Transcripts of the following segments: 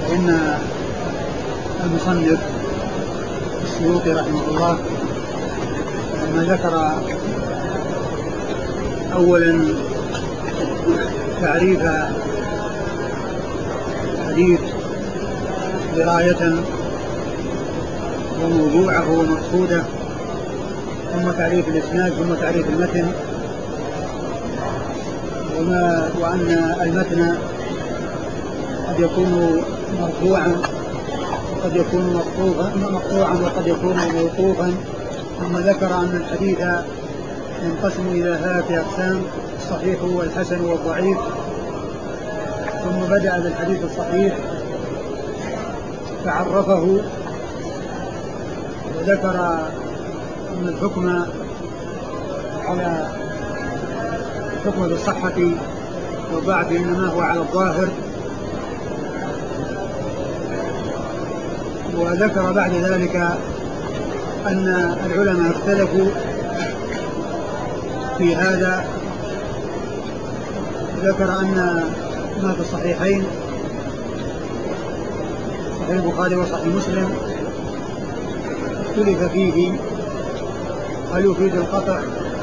فإن المصنف السيوطي رحمه الله لما ذكر أولا تعريف الحديث دراية وموضوعه ومقصوده، ثم تعريف الإسناد، ثم تعريف المتن، وأن المتن قد يكون مرفوعا وقد يكون مقطوعا وقد يكون موقوفا، ثم ذكر أن الحديث ينقسم إلى 3 أقسام: الصحيح والحسن والضعيف. ثم بدأ بالحديث الصحيح فعرفه وذكر أن الحكم بالصحة والضعف إنما هو على الظاهر، وذكر بعد ذلك أن العلماء اختلفوا في هذا. ذكر أن ما في الصحيحين صحيح البخاري وصحيح مسلم اختلف فيه هل يفيد القطع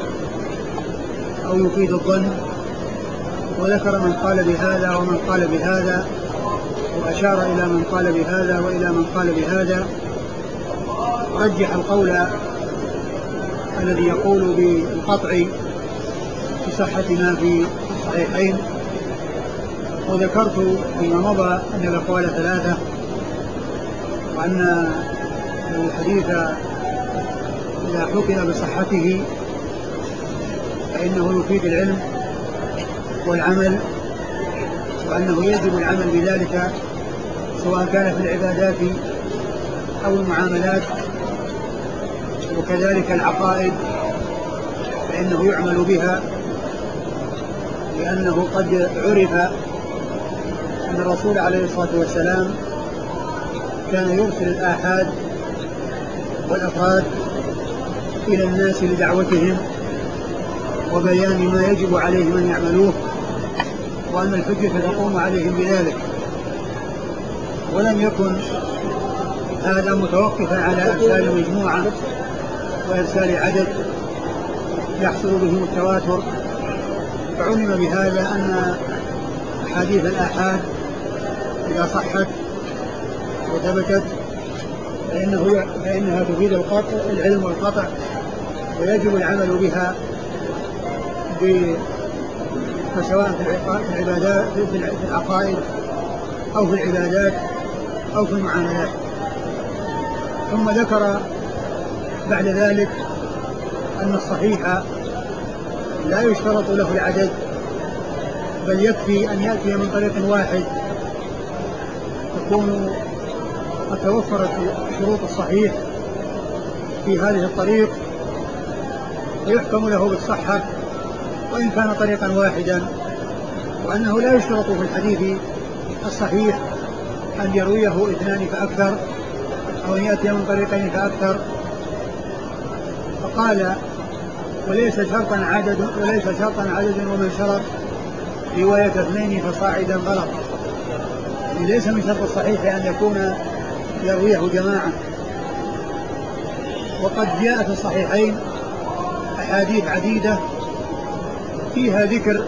أو يفيد الظن، وذكر من قال بهذا ومن قال بهذا، وأشار إلى من قال بهذا وإلى من قال بهذا. رجح القول الذي يقول بالقطع بصحة ما في الصحيحين، وذكرت فيما مضى أن الأقوال 3، وأن الحديث إذا حكم بصحته فإنه يفيد العلم والعمل، وأنه يجب العمل بذلك سواء كان في العبادات أو المعاملات، وكذلك العقائد فإنه يعمل بها، لأنه قد عرف أن الرسول عليه الصلاة والسلام كان يرسل الآحاد والأفراد إلى الناس لدعوتهم وبيان ما يجب عليهم أن يعملوه، وأن الحجة تقوم عليهم بذلك. ولم يكن هذا متوقفا على إرسال مجموعة وإرسال عدد يحصل بهم التواتر، فعلم بهذا أن أحاديث الآحاد إذا صحت وثبتت فإنها تفيد العلم والقطع، ويجب العمل بها سواء في العبادات في العقائد أو في العبادات أو في المعاملات. ثم ذكر بعد ذلك أن الصحيح لا يشترط له العدد، بل يكفي أن يأتي من طريق واحد تكون قد توفرت شروط الصحيح في هذه الطريق، ويحكم له بالصحة وإن كان طريقا واحدا، وأنه لا يشترط في الحديث الصحيح أن يرويه 2 فأكثر أو أن يأتي من طريقين فأكثر. فقال وليس شرطا عدد ومن شرط رواية 2 فصاعدا غلط، يعني ليس من شرط الصحيح أن يكون يرويه جماعة. وقد جاء في الصحيحين أحاديث عديدة فيها ذكر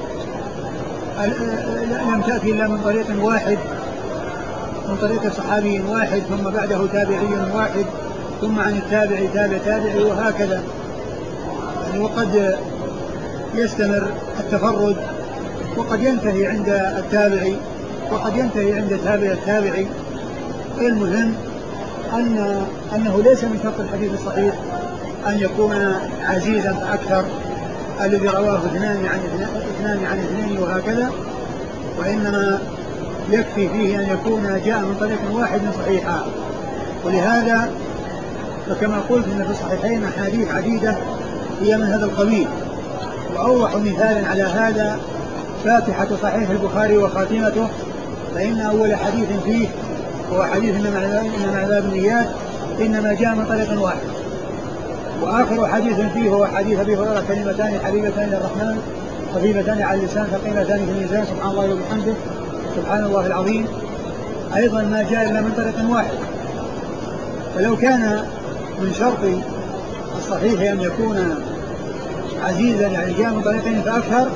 لم تأتي إلا من طريق واحد، من طريق صحابي واحد ثم بعده تابعي واحد ثم عن التابعي تابعي وهكذا، يعني وقد يستمر التفرد وقد ينتهي عند التابعي وقد ينتهي عند تابع التابعي. المهم أنه ليس من شرط الحديث الصحيح أن يكون عزيزا فأكثر الذي رواه 2 عن 2 وهكذا، وإنما يكفي فيه أن يكون جاء من طريق واحد صحيحا. ولهذا فكما قلت إن في الصحيحين أحاديث عديدة هي من هذا القبيل، وأوضح مثال على هذا فاتحة صحيح البخاري وخاتمته، فإن أول حديث فيه هو حديث إنما الأعمال بالنيات إنما جاء من طريق واحد، وآخر حديث فيه هو حديث أبي هريرة كلمتان حبيبتان للرحمن خفيفتان على اللسان ثقيلتان في الميزان سبحان الله وبحمده سبحان الله العظيم. أيضا ما جاء إلا من طريق واحد. ولو كان من شرط الصحيح أن يكون عزيزا يعني جاء من طريقين فأكثر،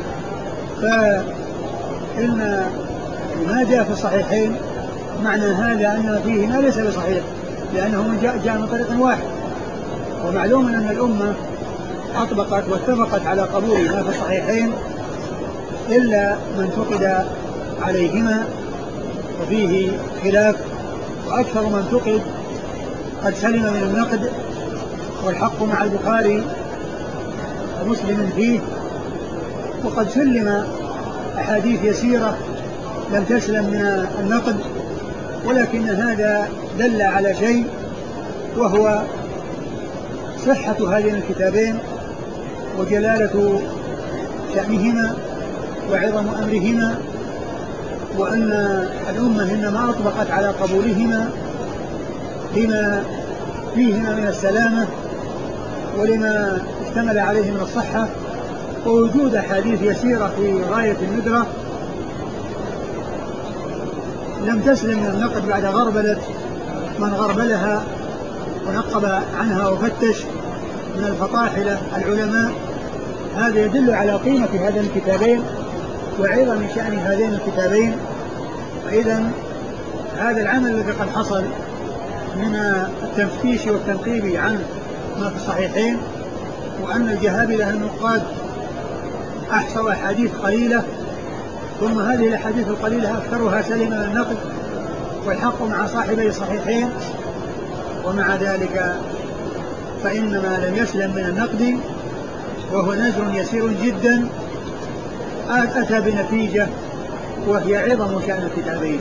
فإن ما جاء في الصحيحين معنى هذا أن فيه ما ليس بصحيح، لأنه من جاء من طريق واحد. ومعلوم أن الأمة أطبقت واتفقت على قبول ما في الصحيحين إلا من فقد عليهما وفيه خلاف، وأكثر من فقد قد سلم من النقد، والحق مع البخاري ومسلم فيه، وقد سلم أحاديث يسيرة لم تسلم من النقد، ولكن هذا دل على شيء، وهو صحة هذين الكتابين وجلالة شأنهما وعظم أمرهما، وأن الأمة إنما أطبقت على قبولهما لما فيهما من السلامة ولما اشتمل عليه من الصحة، ووجود أحاديث يسيرة في غاية الندرة لم تسلم من النقد بعد غربلة من غربلها ونقب عنها وفتش من الفطاحلة العلماء. هذا يدل على قيمة هذين الكتابين وعظم شأن هذين الكتابين. وإذا هذا العمل الذي قد حصل من التفتيش والتنقيب عن ما في الصحيحين، وأن الجهابذة النقاد أحصوا أحاديث قليلة، ثم هذه الأحاديث القليلة أكثرها سلم من النقد، والحق مع صاحبي الصحيحين، ومع ذلك فإن ما لم يسلم من النقد وهو نزر يسير جدا أتى بنتيجة وهي عظم شأن الكتابين.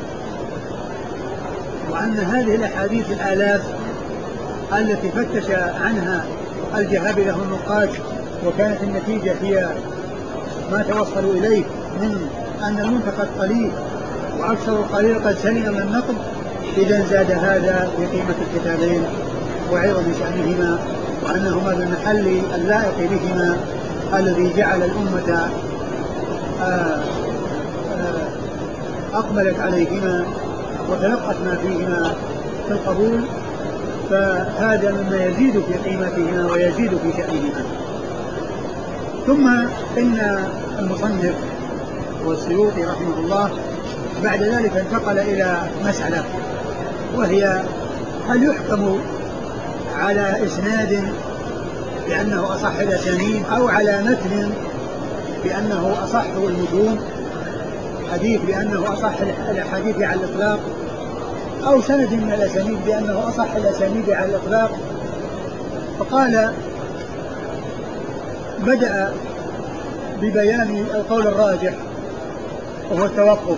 وأن هذه الأحاديث الآلاف التي فتش عنها الجهابذة النقاد وكانت النتيجة هي ما توصلوا إليه من أن المنتقد قليل وأكثر القليل قد سلم من النقد، إذا زاد هذا في قيمة الكتابين وعظم شأنهما، وأنهما بالمحل اللائق بهما الذي جعل الأمة أقبلت عليهما وتلقت ما فيهما في القبول، فهذا مما يزيد في قيمتهما ويزيد في شأنهما. ثم إن المصنف والسيوطي رحمه الله بعد ذلك انتقل إلى مسألة، وهي هل يحكم على إسناد بأنه أصح الأسانيد أو على متن بأنه أصح المتون، حديث بأنه أصح الحديث على الإطلاق، أو سند من الأسانيد بأنه أصح الأسانيد على الإطلاق. فقال بدأ ببيان القول الراجح وهو التوقف،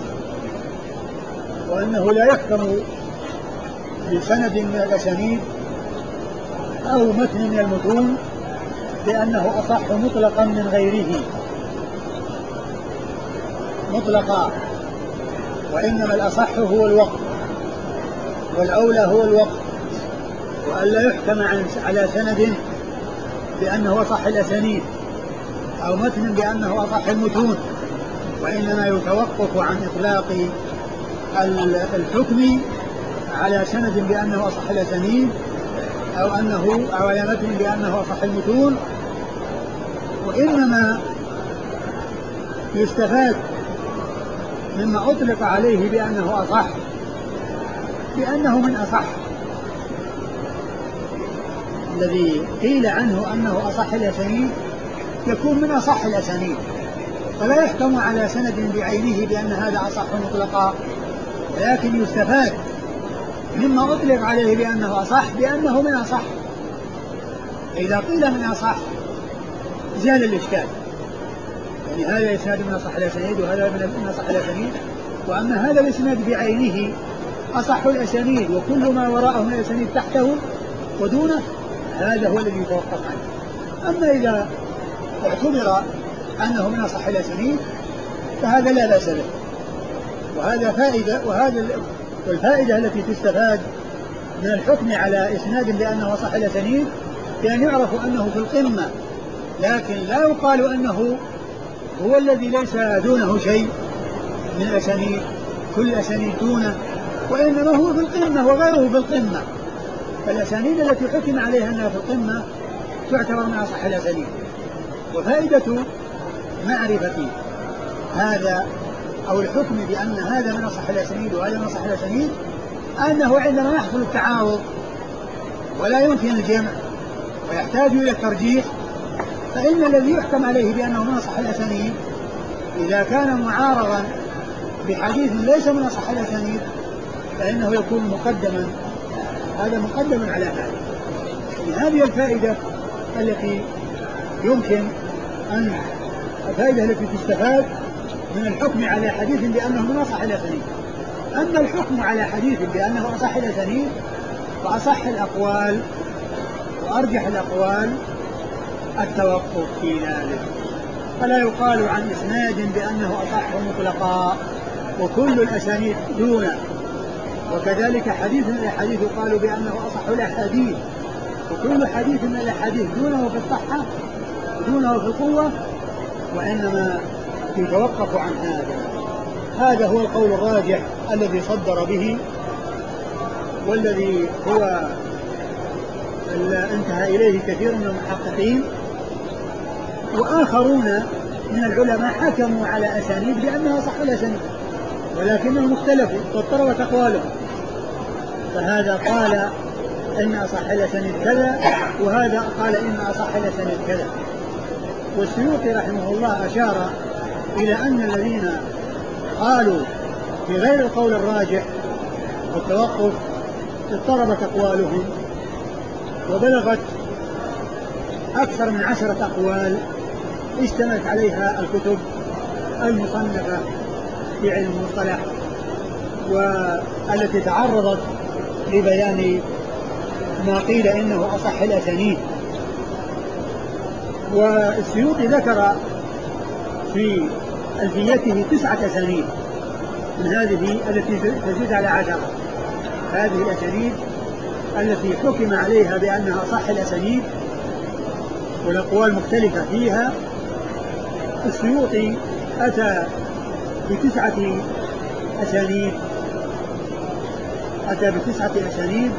وأنه لا يحكم بسند من الأسانيد أو متن من المتون بأنه أصح مطلقا من غيره مطلقا، وإنما الأصح هو الوقت، والأولى هو الوقت، وأن لا يحكم على سند بأنه أصح الأسانيد أو متن بأنه أصح المتون، وإنما يتوقف عن إطلاق الحكم على سند بأنه أصح الأسانيد أو على متن بأنه أصح المتون. وإنما يستفاد مما أطلق عليه بأنه أصح بأنه من أصح، الذي قيل عنه أنه أصح الأسانيد يكون من أصح الأسانيد، فلا يحكم على سند بعينه بأن هذا أصح مطلقا، ولكن يستفاد مما أطلق عليه بأنه أصح بأنه من أصح. إذا قيل من أصح زال الإشكال، يعني هذا إسناد من أصح الأسانيد وهذا من أصح الأسانيد، وأما هذا الإسناد بعينه أصح الأسانيد وكل ما وراءه من الأسانيد تحته ودونه، هذا هو الذي يتوقف عنه. أما إذا اعتبر أنه من أصح الأسانيد فهذا لا بأس به، وهذا فائدة، والفائدة التي تستفاد من الحكم على إسناد بأنه أصح الأسانيد بأن يعرف أنه في القمة، لكن لا يقال أنه هو الذي ليس دونه شيء من الأسانيد، كل الأسانيد دونه وإنما هو في القمة وغيره في القمة. فالأسانيد التي حكم عليها أنها في القمة تعتبر من أصح الأسانيد. وفائدة معرفة هذا أو الحكم بأن هذا من أصح الأسانيد وهذا من أصح الأسانيد أنه عندما يحصل التعارض ولا يمكن الجمع ويحتاج إلى الترجيح، فإن الذي يحكم عليه بأنه من أصح الأسانيد إذا كان معارضا بحديث ليس من أصح الأسانيد فإنه يكون مقدما، هذا مقدم على هذا. يعني هذه الفائدة التي يمكن أن الفائدة التي تستفاد من الحكم على حديث بأنه من أصح الأسانيد. أما الحكم على حديث بأنه أصح الأسانيد فأصح الأقوال وأرجح الأقوال التوقف في ذلك، فلا يقال عن إسناد بأنه أصح مطلقا وكل الأسانيد دونه، وكذلك حديث من الأحاديث يقال بأنه أصح الأحاديث وكل حديث من الأحاديث دونه في الصحة دونه في القوة، وإنما يتوقف عن هذا. هذا هو القول الراجح الذي صدر به والذي هو انتهى إليه كثير من المحققين، وآخرون من العلماء حكموا على أسانيد بأنها صح الأسانيد ولكنهم اختلفوا واضطربت أقوالهم، فهذا قال إن أصح الأسانيد كذا وهذا قال إن أصح الأسانيد كذا. والسيوطي رحمه الله أشار إلى أن الذين قالوا بغير القول الراجح والتوقف اضطربت أقوالهم وبلغت أكثر من 10 أقوال اشتملت عليها الكتب المصنفة في علم المصطلح والتي تعرضت لبيان ما قيل إنه أصح الأسانيد. والسيوطي ذكر في ألفيته 9 أسانيد من هذه التي تزيد على 10. هذه الأسانيد التي حكم عليها بأنها صح الأسانيد والأقوال مختلفة فيها، السيوطي أتى ب9 أسانيد، أتى ب9 أسانيد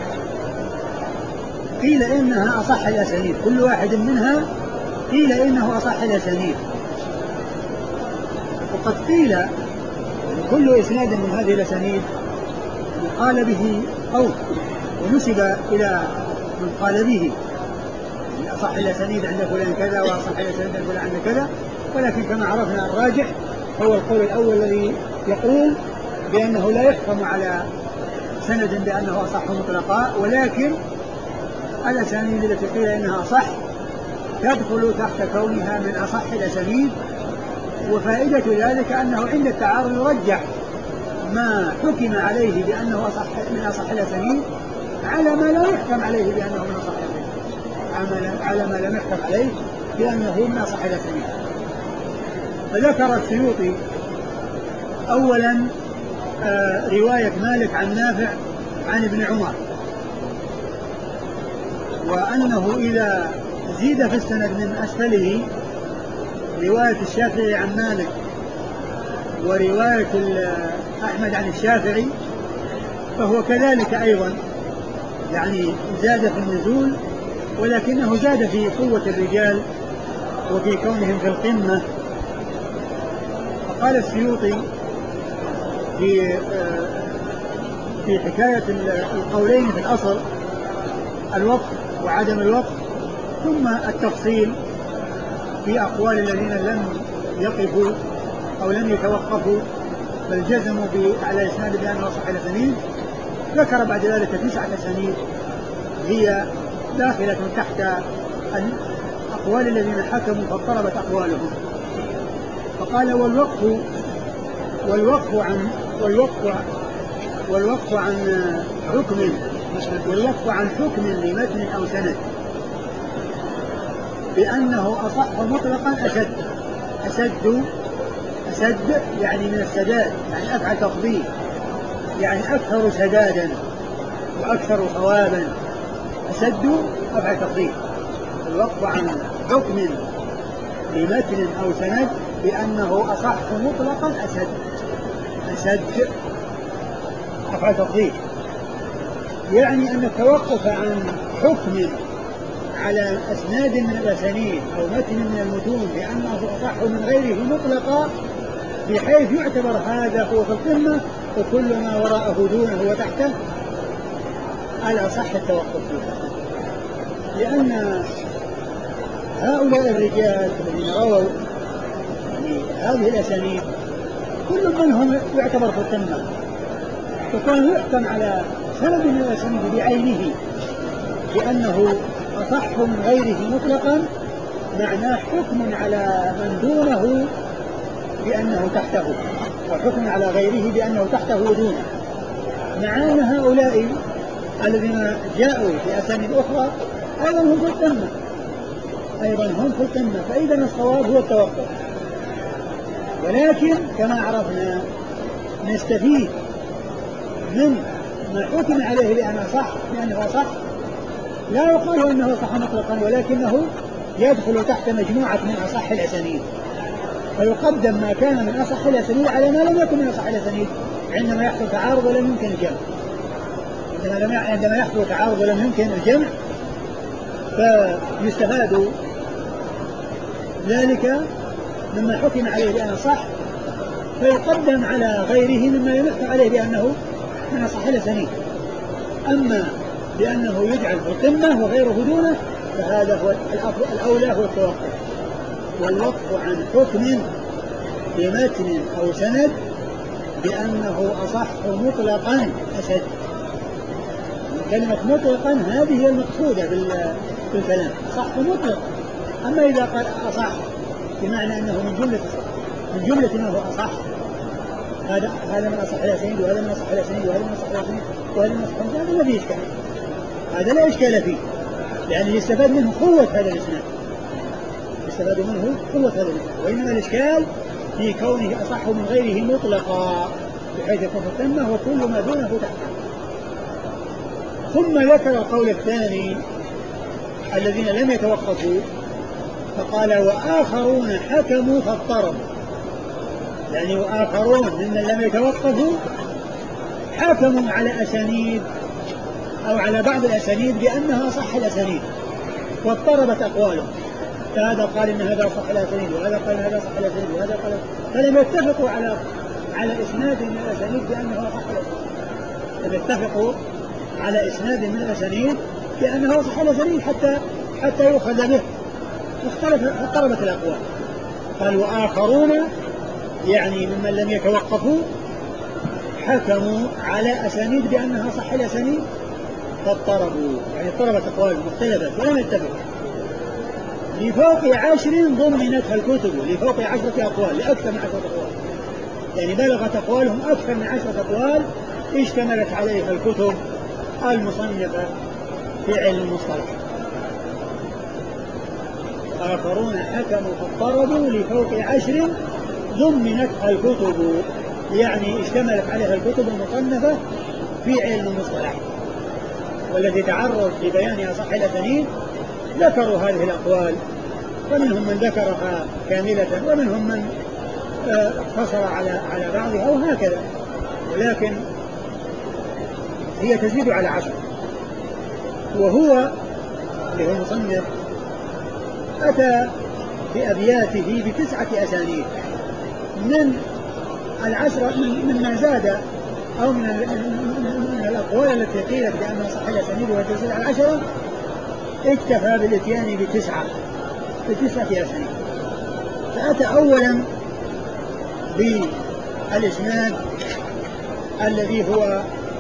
قيل إنها أصح الأسانيد، كل واحد منها قيل إنه أصح الأسانيد. وقد قيل كل إسناد من هذه الأسانيد قال به قول ونسب إلى من قال به، أصح الأسانيد عند فلان كذا وأصح الأسانيد عند فلان عند كذا، ولكن كما عرفنا الراجح هو القول الأول الذي يقول بأنه لا يحكم على سند بأنه أصح مطلقا، ولكن الأسانيد التي قيل إنها صح تدخل تحت كونها من أصح الأسانيد. وفائدة ذلك أنه عند التعارض يرجح ما حكم عليه بأنه أصح من أصح الأسانيد على ما لا يحكم عليه بأنه من أصح الأسانيد، على ما لم يحكم عليه بأنه من أصح الأسانيد. فذكر السيوطي أولا رواية مالك عن نافع عن ابن عمر، وأنه إذا زيد في السند من أسفله رواية الشافعي عن مالك ورواية أحمد عن الشافعي فهو كذلك أيضا، يعني زاد في النزول ولكنه زاد في قوة الرجال وفي كونهم في القمة. فقال السيوطي في حكاية القولين في الأصل الوقف وعدم الوقف ثم التفصيل في أقوال الذين لم يقفوا أو لم يتوقفوا بل جزموا على إسناد بأنه صح الأسانيد، ذكر بعد ذلك 9 أسانيد هي داخلة تحت أقوال الذين حكموا فاضطربت أقوالهم. فقال والوقف عن حكم لمتن أو سند بأنه أصح مطلقا أسد يعني من السداد، يعني أفعل تفضيل، يعني أكثر سدادا وأكثر صوابا، أسد أفعل تفضيل. الوقف عن حكم لمتن أو سند بأنه أصح مطلقا أسد أفعال تفضيل، يعني أن التوقف عن حكم على أسناد من الأسانيد أو متن من المتون بأنه أصح من غيره مطلقا، بحيث يعتبر هذا هو في القمة وكل ما وراءه دونه وتحته الأصح التوقف فيه. لأن هؤلاء الرجال الذين رووا يعني هذه الأسانيد كل منهم يعتبر في القمة، فكان يحكم على سند من الأسانيد بعينه بأنه أصح من غيره مطلقا، معناه حكم على من دونه بأنه تحته، وحكم على غيره بأنه تحته ودونه، مع أن هؤلاء الذين جاءوا بأسانيد أخرى أيضا هم في القمة، أيضا هم في القمة، فإذا الصواب هو التوقف. ولكن كما عرفنا نستفيد من ما حكم عليه بأنه صح، لأنه صح لا يقال أنه صح مطلقا، ولكنه يدخل تحت مجموعة من أصح الأسانيد، فيقدم ما كان من أصح الأسانيد على ما لم يكن من أصح الأسانيد عندما يحصل تعارض ولم يمكن الجمع. عندما يحصل تعارض ولم يمكن الجمع فيستفاد ذلك مما حكم عليه بأنه صح، فيقدم على غيره مما يمحك عليه بأنه من أصح الأسانيد. أما بأنه يجعل في القمة وغيره دونه فهذا هو الأولى، هو التوقف. والوقف عن حكم بمتن أو سند بأنه أصح مطلقا أشد. كلمة مطلقا هذه هي المقصودة في الكلام، صح مطلقا. أما إذا قال أصح بمعنى أنه من جملة ما هو أصح، هذا من أصح الأسانيد وهذا من أصح الأسانيد وهذا من أصح الأسانيد وهذا من أصح الأسانيد، هذا ما فيه إشكال، هذا لا إشكال فيه، لأن يستفاد منه قوة هذا الإسناد، يستفاد منه قوة هذا الإسناد. وإنما الإشكال في كونه أصح من غيره مطلقا بحيث يكون في القمة وكل ما دونه تحته. ثم ذكر القول الثاني الذين لم يتوقفوا، فقال وآخرون حكموا فاضطربوا، يعني وآخرون ممن لم يتوقفوا حكموا على أسانيد أو على بعض الأسانيد بأنها صح الأسانيد واضطربت أقوالهم، فهذا قال إن هذا صح الأسانيد وهذا قال إن هذا صح الأسانيد وهذا قال، فلم يتفقوا على إسناد من الأسانيد بأنه صح الأسانيد، لم يتفقوا على إسناد من الأسانيد بأنه صح الأسانيد حتى يؤخذ به، اضطربت الأقوال. قال وآخرون يعني ممن لم يتوقفوا حكموا على أسانيد بأنها صح الأسانيد فاضطربوا، يعني اضطربت أقوالهم واختلفت ولم يتفقوا. لفوق 10 ضمنتها الكتب، لفوق 10 أقوال، لأكثر من 10 أقوال، يعني بلغت أقوالهم أكثر من 10 أقوال اشتملت عليها الكتب المصنفة في علم المصطلح. آخرون حكموا فاضطربوا لفوق 10 ضمنتها الكتب، يعني اشتملت عليها الكتب المصنفة في علم المصطلح، والذي تعرض في بيان أصح الأسانيد ذكروا هذه الأقوال، ومنهم من ذكرها كاملة ومنهم من اقتصر على بعضها وهكذا، ولكن هي تزيد على 10. وهو اللي هو المصنف أتى بأبياته ب9 أسانيد من 10 مما زاد أو من الأقوال التي قيلت بأنها صح الأسانيد وتزيد على 10، اكتفى بالاتيان ب9 أسانيد. فأتى أولا بالإسناد الذي هو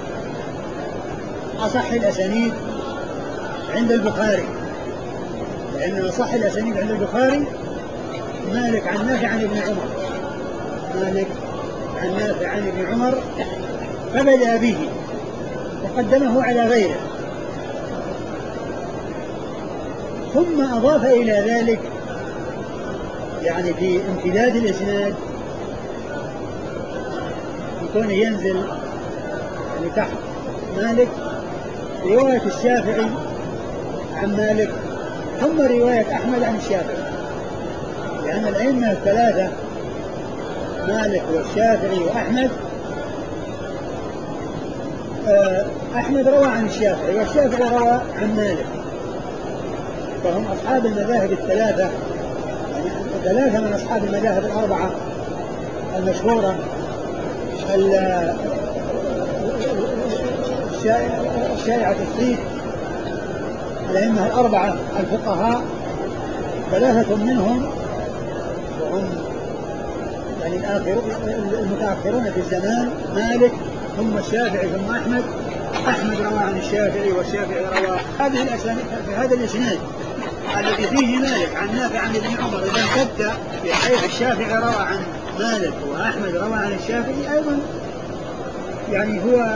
أصح الأسانيد عند البخاري، لأن أصح الأسانيد عند البخاري مالك عن نافع عن ابن عمر، مالك عن نافع عن ابن عمر، فبدأ به وقدمه على غيره، ثم أضاف إلى ذلك يعني في امتداد الإسناد يكون ينزل يعني تحت مالك رواية الشافعي عن مالك، ثم رواية أحمد عن الشافعي، لأن الأئمة الثلاثة مالك والشافعي وأحمد أحمد روى عن الشافعي والشافعي روى عن مالك، فهم أصحاب المذاهب الثلاثة، يعني ثلاثة من أصحاب المذاهب الأربعة المشهورة الشائعة الصيت، الأئمة الأربعة الفقهاء، ثلاثة منهم وهم يعني المتأخرون في الزمان، مالك ثم الشافعي ثم أحمد. أحمد روى عن الشافعي والشافعي روى هذه الأسانيد في هذا الإسناد الذي فيه مالك عن نافع عن ابن عمر، إذا امتد بحيث الشافعي روى عن مالك وأحمد روى عن الشافعي أيضا، يعني هو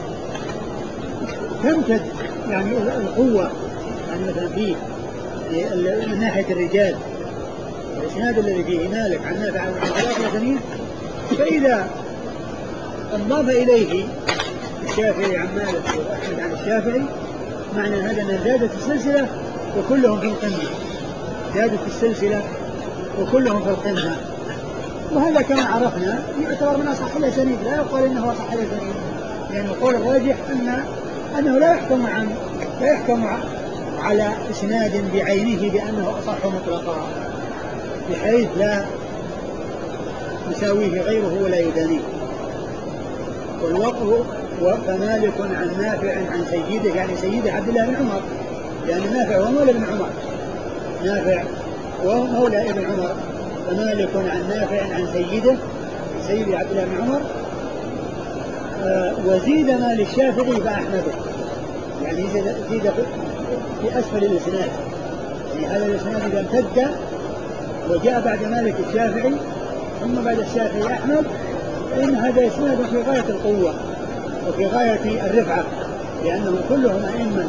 تمتد يعني القوة، يعني مثلا فيه من ناحية الرجال الإسناد الذي فيه مالك عن نافع عن ثلاثة، فإذا انضاف إليه الشافعي عن مالك وأحمد عن الشافعي معنى هذا أن زادت السلسلة وكلهم في القمة، زادت السلسلة وكلهم في القمة. وهذا كما عرفنا يعتبر من أصح الأسانيد، لا يقال إنه أصح الأسانيد، يعني القول الراجح أنه لا يحكم على إسناد بعينه بأنه أصح مطلقا، بحيث لا يساويه غيره ولا يدانيه. والوقف فمالك عن نافع عن سيده، يعني سيده عبد الله بن عمر، يعني نافع ومولى ابن عمر، نافع ومولى ابن عمر، فمالك عن نافع عن سيده سيد عبد الله بن عمر. وزيد ما للشافعي فأحمده، يعني زيد في أسفل الإسناد، يعني هذا الإسناد إذا امتد وجاء بعد مالك الشافعي ثم بعد الشافعي أحمد، فإن هذا إسناد في غاية القوة وفي غاية الرفعة، لأنهم كلهم أئمة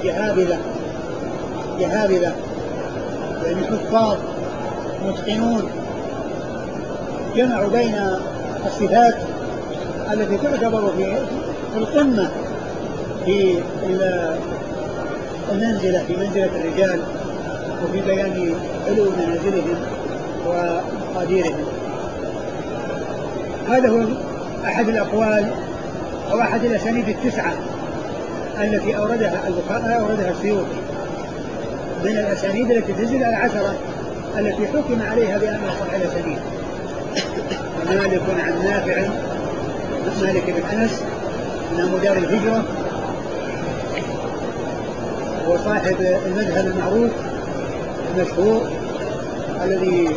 جهابذة يعني حفاظ متقنون، جمعوا بين الصفات التي تعتبر في القمة في المنزلة، في منزلة الرجال، وفي بيان علو منازلهم وقديرهم. هذا هو أحد الأقوال أو أحد الأسانيد التسعة التي أوردها السيوطي من الأسانيد التي تزيد على 10 التي حكم عليها بأنها صح الأسانيد. مالك عن نافع، مالك بن أنس إمام دار الهجرة وصاحب المذهب المعروف المشهور الذي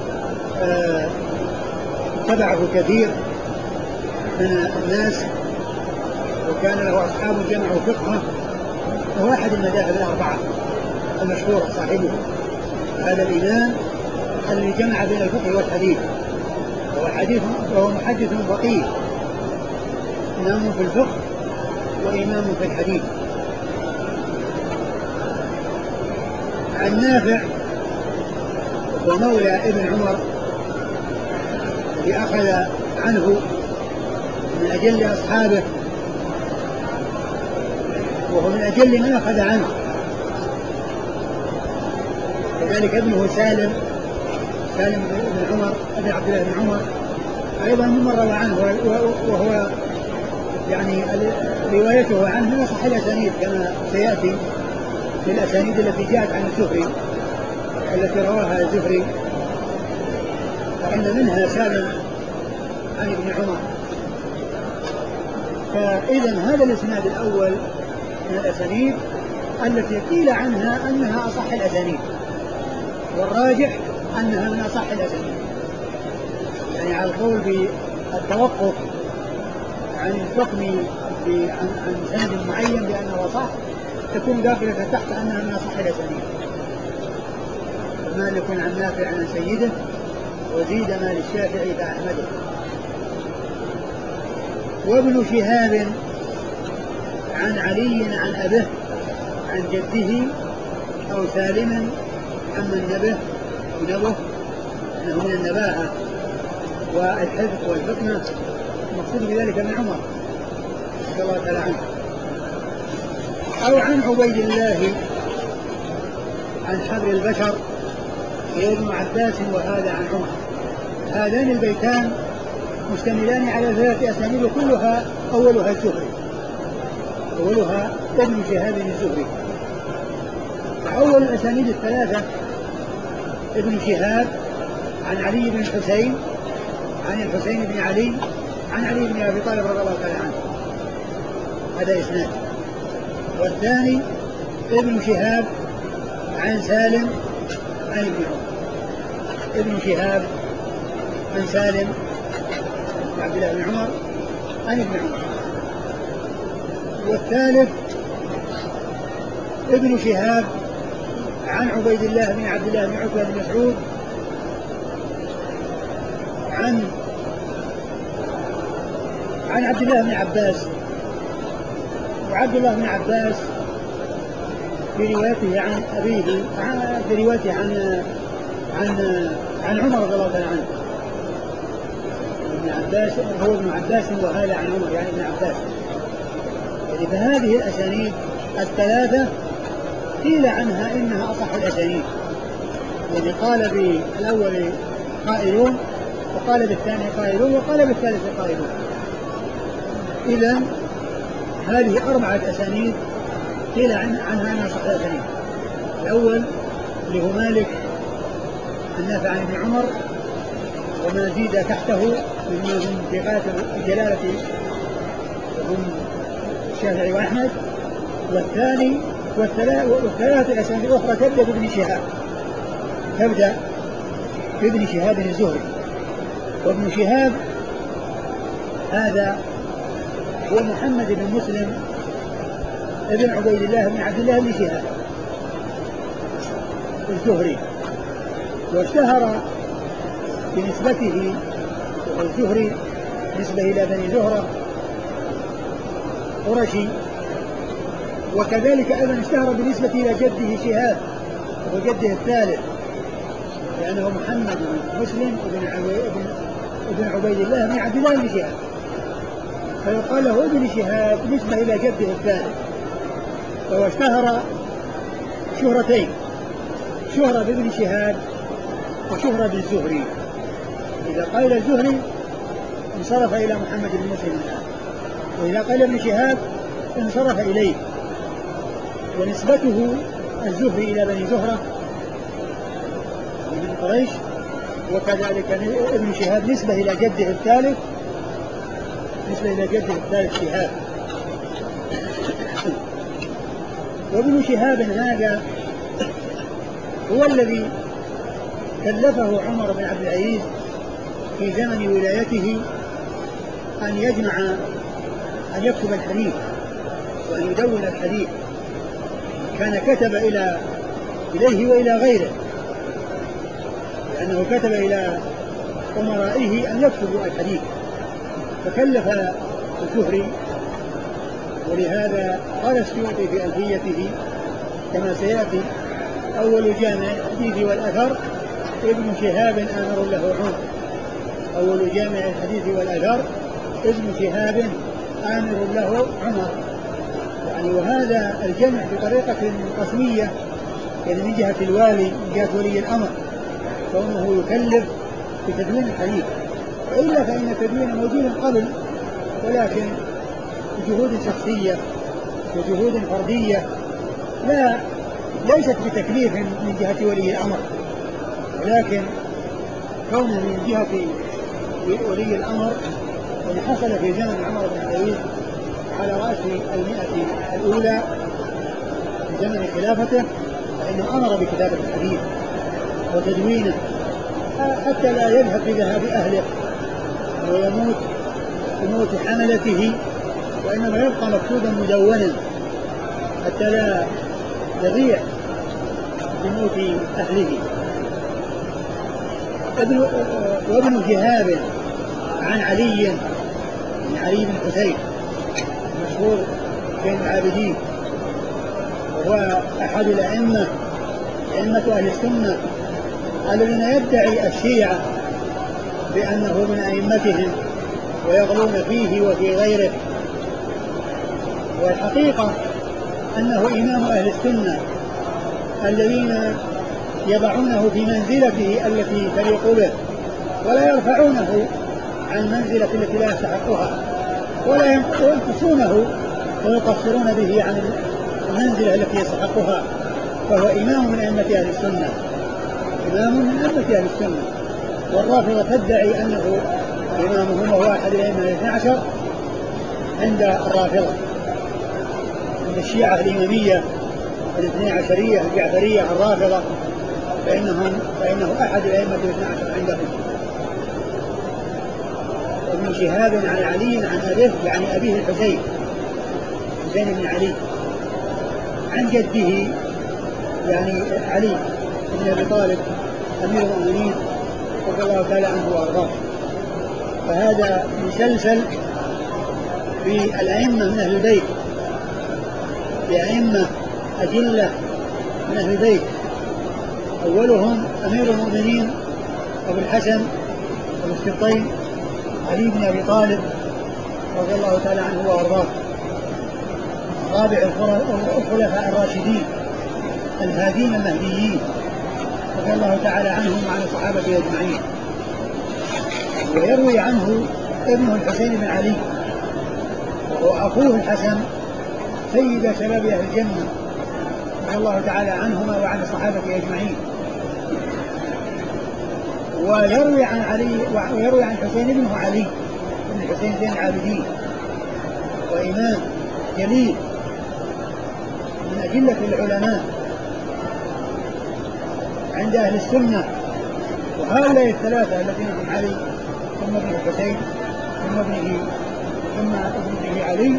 تبعه كثير من الناس وكان له أصحاب جمعوا فقهه، وهو أحد المذاهب الأربعة المشهورة صاحبه، هذا الإمام الذي جمع بين الفقه والحديث، وهو محدث فقيه، إمام في الفقه وإمام في الحديث. عن نافع ومولى ابن عمر الذي أخذ عنه من أجل أصحابه، وهو من أجل من أخذ عنه، كذلك ابنه سالم بن عمر ابن عبد الله بن عمر أيضا ممن روى عنه، وهو يعني روايته عنه من أصح الأسانيد كما سيأتي في الأسانيد التي جاءت عن الزهري التي رواها الزهري، فإن منها سالم عن ابن عمر. فإذا هذا الإسناد الأول من الأسانيد التي قيل عنها أنها أصح الأسانيد، والراجح أنها من أصح الأسانيد، يعني على القول بالتوقف عن الحكم عن سند معين بأنه صح تكون داخلة تحت أنها من أصح الأسانيد. مالك عن نافع عن سيده وزيد ما للشافعي فأحمده. وابن شهاب عن علي عن أبيه عن جده أو سالم عمن نبه أنه من النباهة والحفظ والفطنة، المقصود بذلك ابن عمر رضي الله تعالى عنه. أو عن عبيد الله عن حبر البشر ابن عباس وهذا عن عمر. هذان البيتان مشتملان على 3 أسانيد كلها أولها الزهري، أولها ابن شهاب الزهري. فأول الأسانيد الثلاثة ابن شهاب عن علي بن الحسين عن الحسين بن علي عن علي بن أبي طالب رضي الله تعالى عنه، هذا إسناد. والثاني ابن شهاب عن سالم عن ابن عمر، ابن شهاب عن سالم عبد الله بن عمر عن ابن عمر. والثالث ابن شهاب عن عبيد الله بن عبد الله بن عتبة بن مسعود عن عبد الله بن عباس، وعبد الله بن عباس في روايته عن أبيه في روايته عن عمر رضي الله عنه. ابن عباس هو ابن عباس وهذا عن عمر يعني ابن عباس. يعني فهذه الأسانيد الثلاثة قيل عنها إنها أصح الأسانيد، يعني قال بالأول قائلون وقال بالثاني قائلون وقال بالثالث قائلون. إذن هذه 4 أسانيد قيل عنها أنها أصح الأسانيد. الأول اللي هو مالك النافع عن ابن عمر وما زيد تحته مما هم في غاية الجلالة وهم الشافعي وأحمد. والثاني والثلاث الأسانيد الأخرى تبدأ بابن شهاب الزهري. وابن شهاب هذا هو محمد بن مسلم ابن عبيد الله بن عبد الله بن شهاب الزهري، واشتهر بنسبته الزهري نسبة إلى بني زهرة قرشي، وكذلك أيضا اشتهر بالنسبة إلى جده شهاب وجده الثالث، لأنه محمد بن مسلم ابن عبيد الله بن عبد الله بن شهاب، فيقال له ابن شهاب نسبة إلى جده الثالث. فهو اشتهر شهرتين، شهرة بابن شهاب وشهرة بالزهري. إذا قال الزهري انصرف إلى محمد بن مسلم، وإذا قال ابن شهاب انصرف إليه، ونسبته الزهري إلى بني زهرة من قريش، وكذلك ابن شهاب نسبة إلى جده الثالث شهاب. وابن شهاب هذا هو الذي كلفه عمر بن عبد العزيز في زمن ولايته أن يكتب الحديث وأن يدون الحديث. كان كتب إليه وإلى غيره، لأنه كتب إلى أمرائه أن يكتبوا الحديث، فكلف الزهري. ولهذا قال السيوطي في ألفيته كما سيأتي: أول جامع الحديث والأثر ابن شهاب آمر له عمر. أول جامع الحديث والأثر ابن شهاب آمر له عمر. يعني وهذا الجمع بطريقة رسمية، يعني من جهة الوالي، من جهة ولي الأمر، كونه يكلف بتدوين الحديث. وإلا فإن التدوين موجود قبل، ولكن بجهود شخصية وجهود فردية ليست بتكليف من جهة ولي الأمر، ولكن كونه من جهة ولي الأمر. وحصل في زمن عمر بن عبد العزيز على رأس 100 الأولى في زمن خلافته، فإنه أمر بكتابة الحديث وتدوينه حتى لا يذهب بذهاب أهله ويموت حملته، وإنما يبقى مكتوبا مدونا حتى لا يضيع بموت أهله. وابن شهاب عن علي بن حسين مشهور بين العابدين، وهو أحد أئمة أهل السنة الذين يدعي الشيعة بأنه من أئمتهم ويغلون فيه وفي غيره، والحقيقة أنه إمام أهل السنة الذين يضعونه في منزلته التي تليق به، ولا يرفعونه عن المنزلة التي لا يستحقها، ولا ينقصونه ويقصرون به عن المنزلة التي يستحقها، فهو إمام من أئمة أهل السنة، إمام من أئمة أهل السنة. والرافضة تدعي أنه إمامهم وهو أحد الأئمة الاثني عشر عند الرافضة، عند الشيعة الإمامية الاثني عشرية الجعفرية الرافضة، فإنه أحد الأئمة الاثني عشر عندهم. ابن شهاب عن علي عن أبيه يعني أبيه الحسين بن علي عن جده يعني علي بن أبي طالب أمير المؤمنين رضي الله تعالى عنه وأرضاه. فهذا مسلسل في الأئمة من أهل البيت، بأئمة أجلة من أهل البيت، أولهم أمير المؤمنين أبو الحسن أبو السبطين علي بن أبي طالب رضي الله تعالى عنه وأرضاه، رابع الخلفاء الراشدين الهادين المهديين رضي الله تعالى عنهم وعن الصحابة أجمعين. ويروي عنه ابنه الحسين بن علي وأخوه الحسن سيد شباب أهل الجنة رضي الله تعالى عنهما وعن الصحابة أجمعين. ويروي عن الحسين ابنه علي بن الحسين زين العابدين وإمام جليل من أجلة العلماء عند أهل السنة. وهؤلاء الثلاثة الذين هم علي ثم ابن الحسين ثم ابنه علي،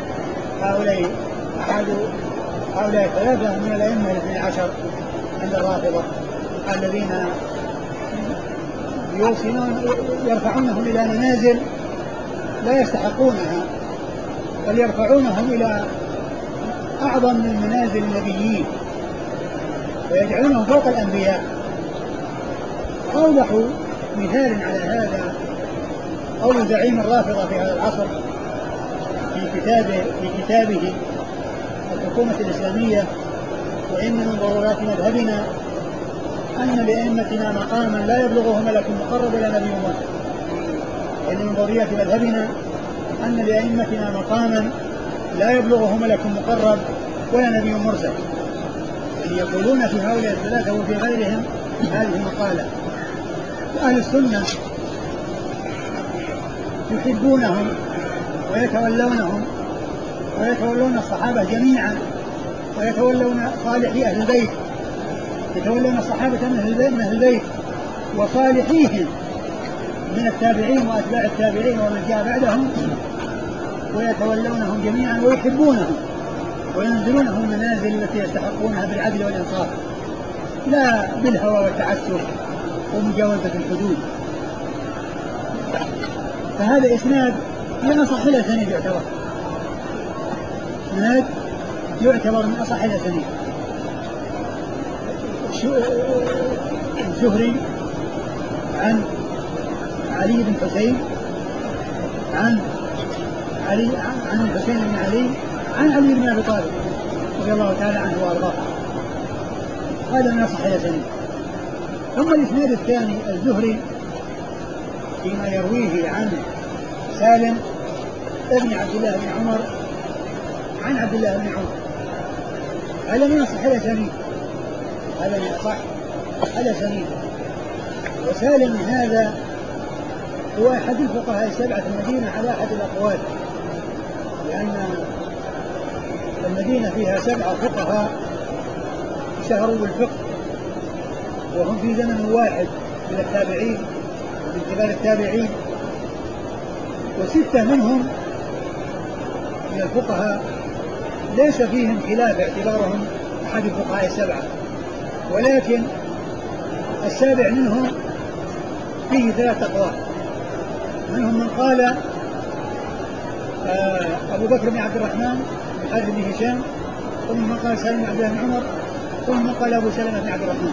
هؤلاء الثلاثة من الأئمة الاثني عشر عند الرافضة الذين يرفعونهم إلى منازل لا يستحقونها، بل يرفعونهم إلى أعظم من منازل النبيين ويجعلونهم فوق الأنبياء. أوضح مثال على هذا قول زعيم الرافضة في هذا العصر في كتابه الحكومة الإسلامية: وإن من ضرورات مذهبنا أن لأئمتنا مقاما لا يبلغه ملك مقرب ولا نبي مرسل. وإن من ضرورات مذهبنا أن لأئمتنا مقاما لا يبلغه ملك مقرب ولا نبي مرسل. يعني يقولون في هؤلاء الثلاثة وفي غيرهم هذه المقالة. أهل السنة يحبونهم ويتولون الصحابة جميعا، ويتولون صالحي أهل البيت، يتولون الصحابة من أهل البيت وصالحيهم من التابعين وأتباع التابعين ومن جاء بعدهم، ويتولونهم جميعا ويحبونهم وينزلونهم المنازل التي يستحقونها بالعدل والإنصاف، لا بالهوى والتعسف ومجاوزة الحدود. فهذا إسناد من أصح الأسانيد، يعتبر من أصح الأسانيد. الزهري عن علي بن حسين عن الحسين بن علي عن علي بن أبي طالب رضي الله تعالى عنه وأرضاه، هذا من أصح الأسانيد. ثم الإسناد الثاني الزهري فيما يرويه عن سالم ابن عبد الله بن عمر عن عبد الله بن عمر، هذا من أصح الأسانيد، هذا من أصح الأسانيد. وسالم هذا هو أحد الفقهاء السبعة في المدينة على أحد الأقوال، لأن المدينة فيها 7 فقهاء اشتهروا بالفقه وهم في زمن واحد من التابعين ومن كبار التابعين، و6 منهم من الفقهاء ليس فيهم خلاف اعتبارهم أحد الفقهاء السبعة، ولكن السابع منهم فيه 3 أقوال. منهم من قال أبو بكر بن عبد الرحمن بن حارث بن هشام، ثم من قال سالم بن عبد الله بن عمر، ثم من قال أبو سلمة بن عبد الرحمن.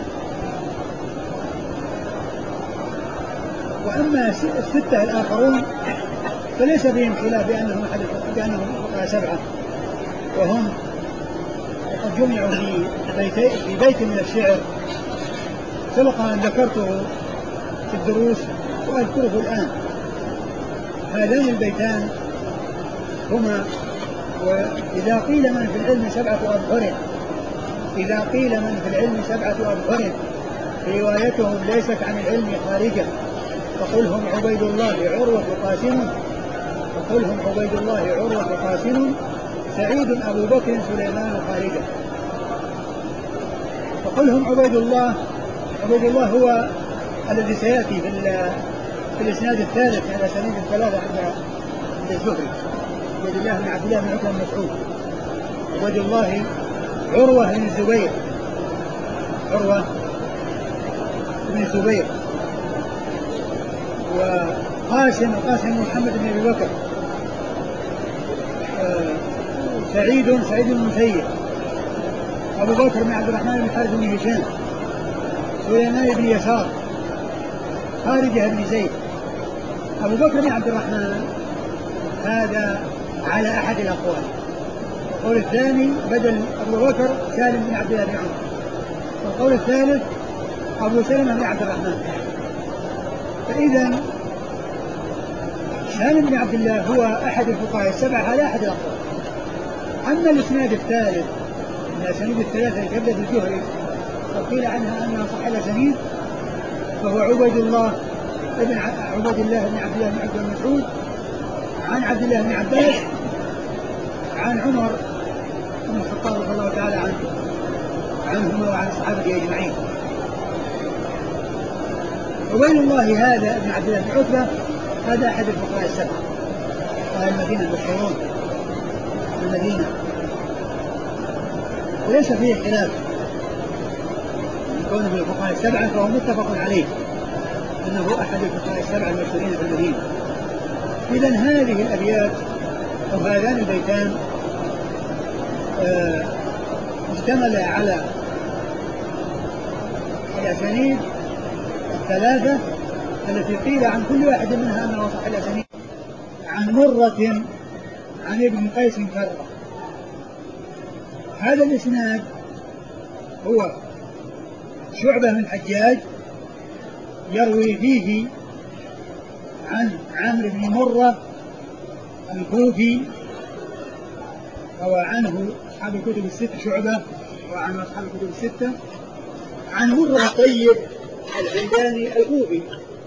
وأما 6 الآخرون فليس بهم خلاف بأنهم فقهاء 7، وهم قد جمعوا في بيت من الشعر سبق أن ذكرته في الدروس وأذكره الآن. هذان البيتان هما: وإذا قيل من في العلم 7 أبحر، إذا قيل من في العلم 7 أبحر روايتهم ليست عن العلم خارجة فقل هم عبيد الله عروة قاسم، فقل هم عبيد الله عروة قاسم، سعيد أبو بكر سليمان خارجة. فقل هم عبيد الله، عبيد الله هو الذي سيأتي في الإسناد الثالث من الأسانيد الثلاثة عند الزهري، عبيد الله بن عبد الله بن عتبة بن مسعود، عبيد الله عروة بن الزبير، عروة بن الزبير، وقاسم محمد بن أبي بكر، سعيد بن المسيب، أبو بكر بن عبد الرحمن بن حارث بن هشام، سليمان بن يسار، خارجة بن زيد. أبو بكر بن عبد الرحمن هذا على أحد الأقوال، القول الثاني بدل أبو بكر سالم بن عبد الله بن عمر، والقول الثالث أبو سلمة بن عبد الرحمن. فإذا سالم بن عبد الله هو أحد الفقهاء السبعة على أحد الأقوال. أما الإسناد الثالث من الأسانيد الثلاثة التي تبدأ بالزهري وقيل عنها أنها صح الأسانيد، فهو عبيد الله بن عبد الله بن عبد المسعود عن عبد الله بن عباس عن عمر بن الخطاب رضي الله تعالى عنهما وعن الصحابة أجمعين. عبيد الله هذا ابن عبد الله بن عتبة هذا أحد الفقهاء السبعة وأهل المدينة المشهورون في المدينة، وليس فيه خلاف يكون من الفقهاء السبعة، فهو متفق عليه أنه أحد الفقهاء السبعة المشهورين في المدينة. إذن هذه الأبيات أو هذان البيتان اشتمل على الأسانيد الثلاثة التي قيل عن كل واحد منها أنه صح الأسانيد. عن مرة عن ابن قيس كرة، هذا الإسناد هو شعبة من الحجاج يروي فيه عن عمرو بن مرة الكوفي، روى عنه أصحاب الكتب الستة، شعبة وعن أصحاب الكتب الستة، عن مرة الطيب الحمداني الكوفي،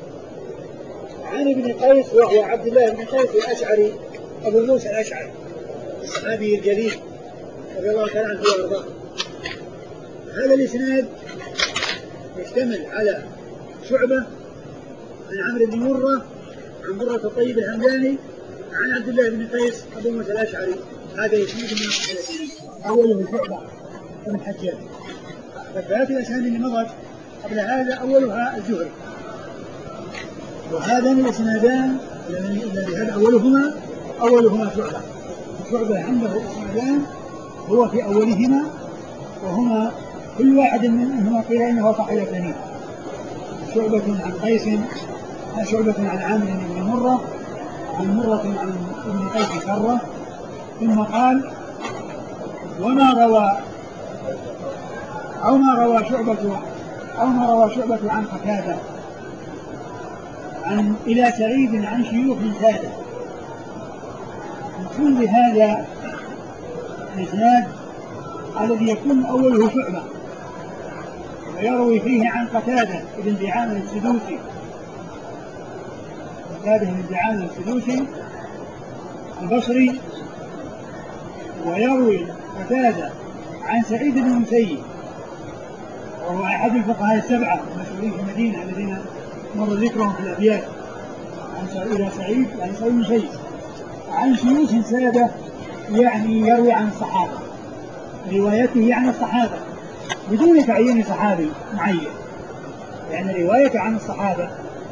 عن ابن قيس وهو عبد الله بن قيس الأشعري أبو موسى الأشعري الصحابي الجليل رضي الله تعالى عنه وأرضاه. هذا الإسناد يشتمل على شعبة عن عمرو بن مرة عن مرة الطيب الحمداني عن عبد الله بن قيس أبو موسى الأشعري. هذا إسناد من الحديثين، أوله شعبة بن الحجاج، فالثلاث الأسانيد اللي مضت قبل هذا أولها الزهري، وهذان الإسنادان الذي هذا أولهما شعبة عنده إسنادان هو في أولهما، وهما كل واحد منهما قيل إنه صح الأسانيد، شعبة عن قيس، شعبة عن عامر بن مرة، عن مرة عن ابن قيس كرة، ثم قال وما روى شعبة عن قتادة عن إلى سعيد عن شيوخ سادة. نقول بهذا الإسناد الذي يكون أوله شعبة ويروي فيه عن قتادة بن دعامة السدوسي، قتادة بن دعامة السدوسي البصري، ويروي قتادة عن سعيد بن المسيب وهو أحد الفقهاء السبعة المشهورين في المدينة الذين مر ذكرهم في الأبيات، عن إلى سعيد عن سعيد بن المسيب عن شيوخ سادة، يعني يروي عن الصحابة، روايته عن الصحابة بدون تعيين صحابي معين، يعني روايته عن الصحابة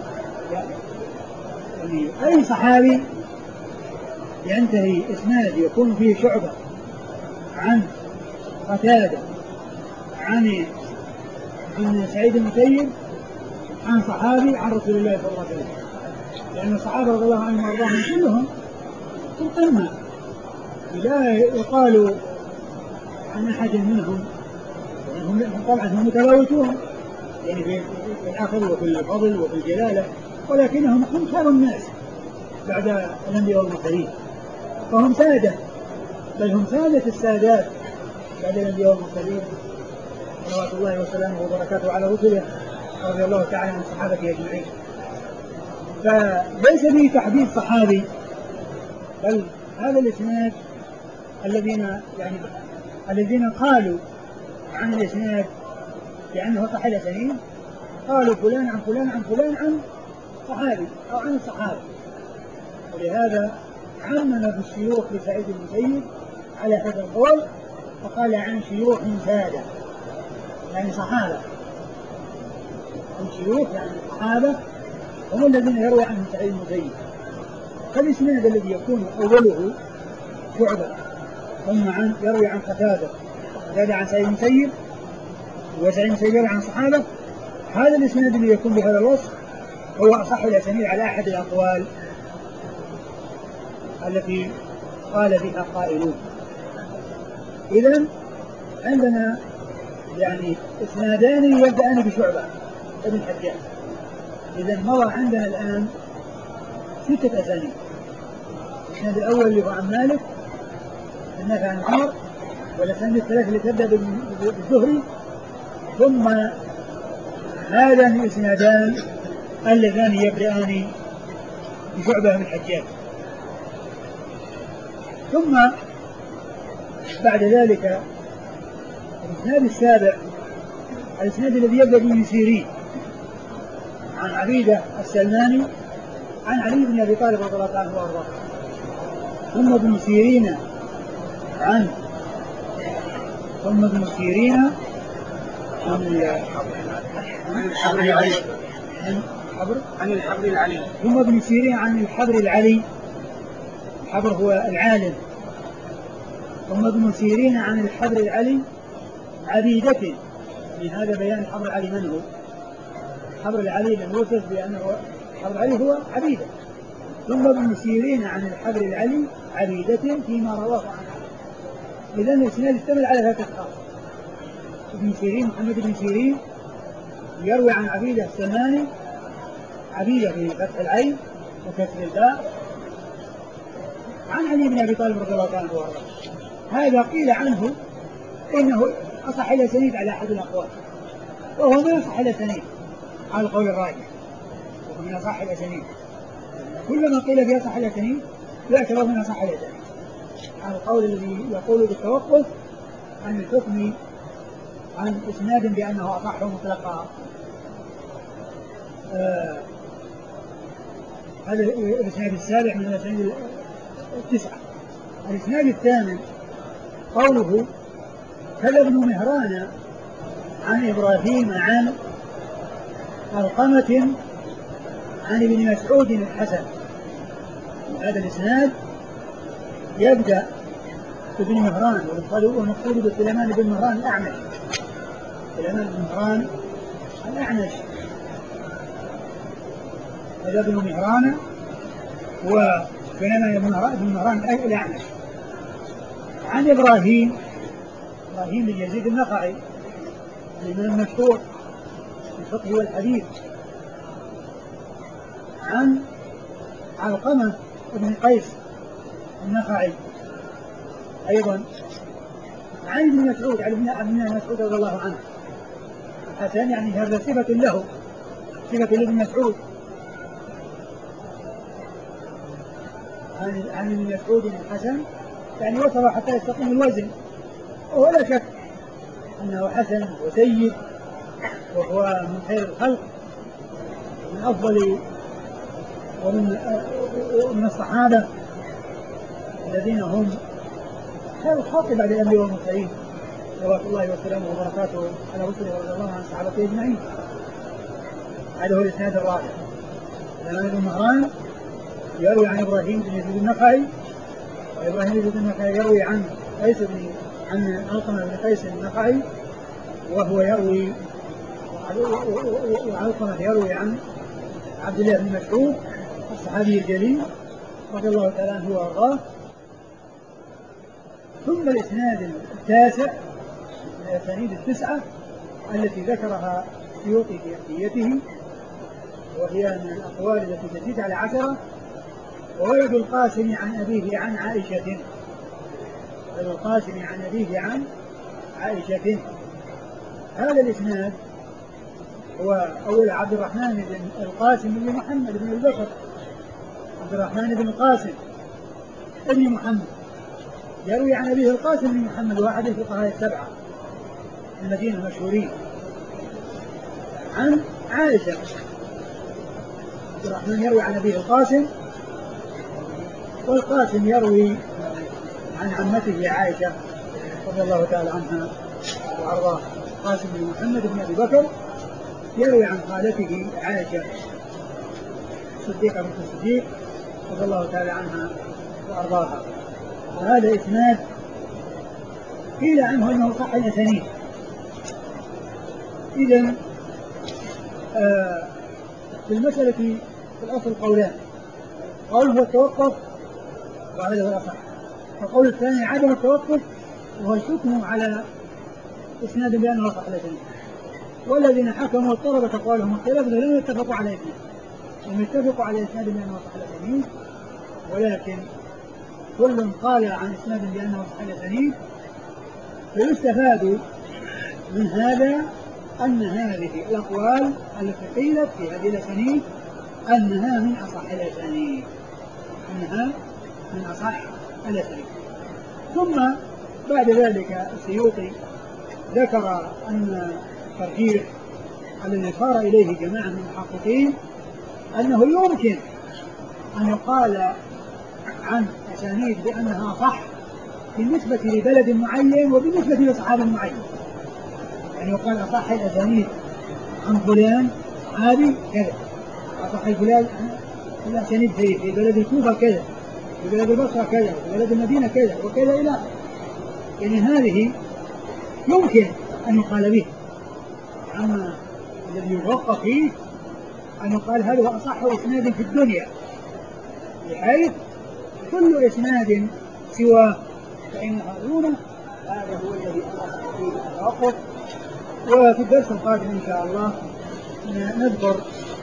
يعني أي صحابي ينتهي إسناد يكون فيه شعبة عن قتادة عن سعيد بن المسيب عن صحابي عن رسول الله صلى الله عليه وسلم، لأن الصحابة رضي الله عنهم وارضاهم كلهم في القمة، لا يقال عن أحد منهم، طبعا هم متفاوتون يعني في الأخذ وفي الفضل وفي الجلالة، ولكنهم هم خير الناس بعد الأنبياء والمرسلين، فهم سادة بل هم سادة السادات بعد الأنبياء والمرسلين صلوات الله وسلامه وبركاته على رسله رضي الله تعالى عن الصحابة أجمعين. فليس به تحديد صحابي، بل هذا الإسناد الذين قالوا عن الإسناد لأنه صح الأسانيد قالوا فلان عن فلان عن فلان عن صحابي أو عن الصحابة، ولهذا عمم بالشيوخ لسعيد بن المسيب على هذا القول فقال عن شيوخ سادة يعني صحابة، الشيوخ يعني الصحابة هم الذين يروي عنهم سعيد بن المسيب. فالإسناد الذي يكون أوله شعبة ثم يروي عن قتادة زاد عن سعيد بن المسيب وسعيد بن المسيب يروي عن صحابة، هذا الإسناد الذي يكون بهذا الوصف هو أصح الأسانيد على أحد الأقوال التي قال بها قائلون. إذن عندنا يعني إسنادان يبدأان بشعبة ابن الحجاج. إذن مضى عندنا الآن 6 أسانيد. الإسناد الأول اللي هو عن مالك النافع عن عمر، والأسانيد الثلاثة اللي تبدأ بالزهري، ثم هذان الإسنادان اللذان يبدأان بشعبة بن الحجاج. ثم بعد ذلك الإسناد السابع الإسناد الذي يبدأ بابن سيرين عن عبيدة السلماني عن علي بن أبي طالب رضي الله عنه وأرضاه، ثم ابن سيرين عن الحبر العلي ثم ابن سيرين عن الحبر العلي، الحبر هو العالم، ثم ابن سيرين عن الحبر العلي عبيدة. من هذا بيان الحبر العلي من هو؟ الحبر العلي لم يوصف بأنه الحبر العلي هو عبيدة. ثم ابن سيرين عن الحبر العلي عبيدة فيما رواه عنه. إذن الإسناد اشتمل على 3 أشخاص. ابن سيرين محمد بن سيرين يروي عن عبيدة السلماني، عبيدة بفتح العين وكسر الباء، عن علي بن أبي طالب رضي الله عنه وارضاه. هذا قيل عنه إنه أصح الأسانيد على أحد الأقوال، وهو من أصح الأسانيد على القول الراجح، وهو من أصح الأسانيد. كلما قيل في أصح الأسانيد يعتبر من أصح الأسانيد على القول الذي يقول بالتوقف عن الحكم عن إسناد بأنه أصح مطلقا. هذا الإسناد السابع من الأسانيد 9. الإسناد الثامن قوله كذا ابن مهران عن إبراهيم عن علقمة عن ابن مسعود الحسن. هذا الإسناد يبدأ بابن مهران، والمقصود بسليمان بن مهران الأعمش، سليمان بن مهران الأعمش، هذا ابن مهران وسليمان بن مهران الأعمش عن إبراهيم بن يزيد النخعي الإمام المشهور في الفقه والحديث، عن علقمة بن قيس النخعي أيضا عن ابن مسعود رضي الله عنه الحسن، يعني هذا صفة له، صفة لابن مسعود، عن ابن مسعود الحسن، يعني وصل حتى يستقيم الوزن، وهو لا شك أنه حسن وسيد، وهو من خير الخلق من أفضل ومن الصحابة الذين هم خير الخلق بعد الأنبياء والمرسلين صلوات الله وسلامه وبركاته على رسله رضي الله عن الصحابة أجمعين. هذا هو الإسناد الرابع. سليمان بن مهران يروي عن إبراهيم بن يزيد النخعي، وإبراهيم بن يزيد النخعي يروي عن علقمة بن قيس النخعي، وهو يروي وعلقمة يروي عن عبد الله بن مسعود الصحابي الجليل رضي الله تعالى عنه وارضاه. ثم الإسناد التاسع من الأسانيد 9 التي ذكرها السيوطي في أحذيته، وهي من الأقوال التي تزيد على 10. وولد القاسم عن أبيه عن عائشة، بن القاسم عن أبيه عن عائشة. هذا الإسناد هو أول عبد الرحمن بن القاسم بن محمد بن البشر، عبد الرحمن بن القاسم ابن محمد يروي عن أبيه القاسم بن محمد، واحد الفقهاء السبعة المدينة المشهورين، عن عائشة. عبد الرحمن يروي عن أبيه القاسم، والقاسم يروي عن عمته عائشة رضي الله تعالى عنها وأرضاها. القاسم بن محمد بن أبي بكر يروي عن خالته عائشة الصديقة بنت الصديق رضي الله تعالى عنها وأرضاها. وهذا إسناد قيل عنه أنه صح الأسانيد. إذن في المسألة في الأصل قولان، قول هو التوقف وهذا هو الأصح، القول الثاني عدم التوقف وهو الحكم على إسناد بأنه صح الأسانيد. والذين حكموا الطلبة أقوالهم اختلافا لم يتفقوا على إسناد، لم يتفقوا على إسناد بأنه صح الأسانيد، ولكن كل قال عن إسناد بأنه صح الأسانيد. فيستفاد من هذا أن هذه الأقوال التي قيلت في هذه الأسانيد أنها من أصح الأسانيد، أنها من أصح الأسانيد. ثم بعد ذلك السيوطي ذكر أن الترجيح الذي صار إليه جماعة من المحققين أنه يمكن أن يقال عن أسانيد بأنها صح بالنسبة لبلد معين وبالنسبة لصحابي معين، يعني يقال أصح الأسانيد عن فلان صحابي كذا، أصح البلاد الأسانيد في بلد الكوفة كذا، في بلد البصرة كذا، في بلد المدينة كذا وكذا إلى، يعني هذه يمكن أن يقال به. أما الذي يوقف فيه أن يقال هذا هو أصح إسناد في الدنيا، بحيث كل إسناد سواه فإنها دونه، هذا هو الذي أصح فيه التوقف. وفي الدرس القادم إن شاء الله نذكر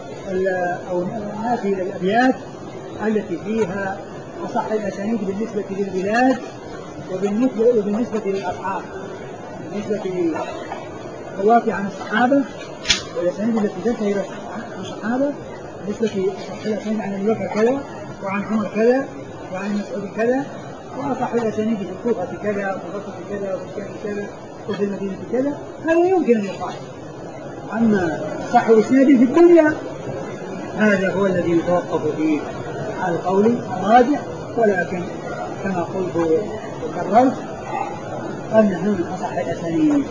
أو نأتي إلى الأبيات التي فيها أصح الأسانيد بالنسبة للبلاد وبالنسبة للأصحاب، بالنسبة للرواة عن الصحابة والأسانيد التي تنتهي إلى الصحابة، بالنسبة للأسانيد عن أبي بكر كذا وعن عمر كذا وعن مسعود كذا، وأصح الأسانيد في الكوفة كذا وفي البصرة كذا وفي الشام كذا وفي المدينة كذا، هذا يمكن أن يقال. أما صح إسناد في الدنيا هذا هو الذي يتوقف فيه على القول الراجح، ولكن كما قلت وكررت أنها من أصح الأسانيد.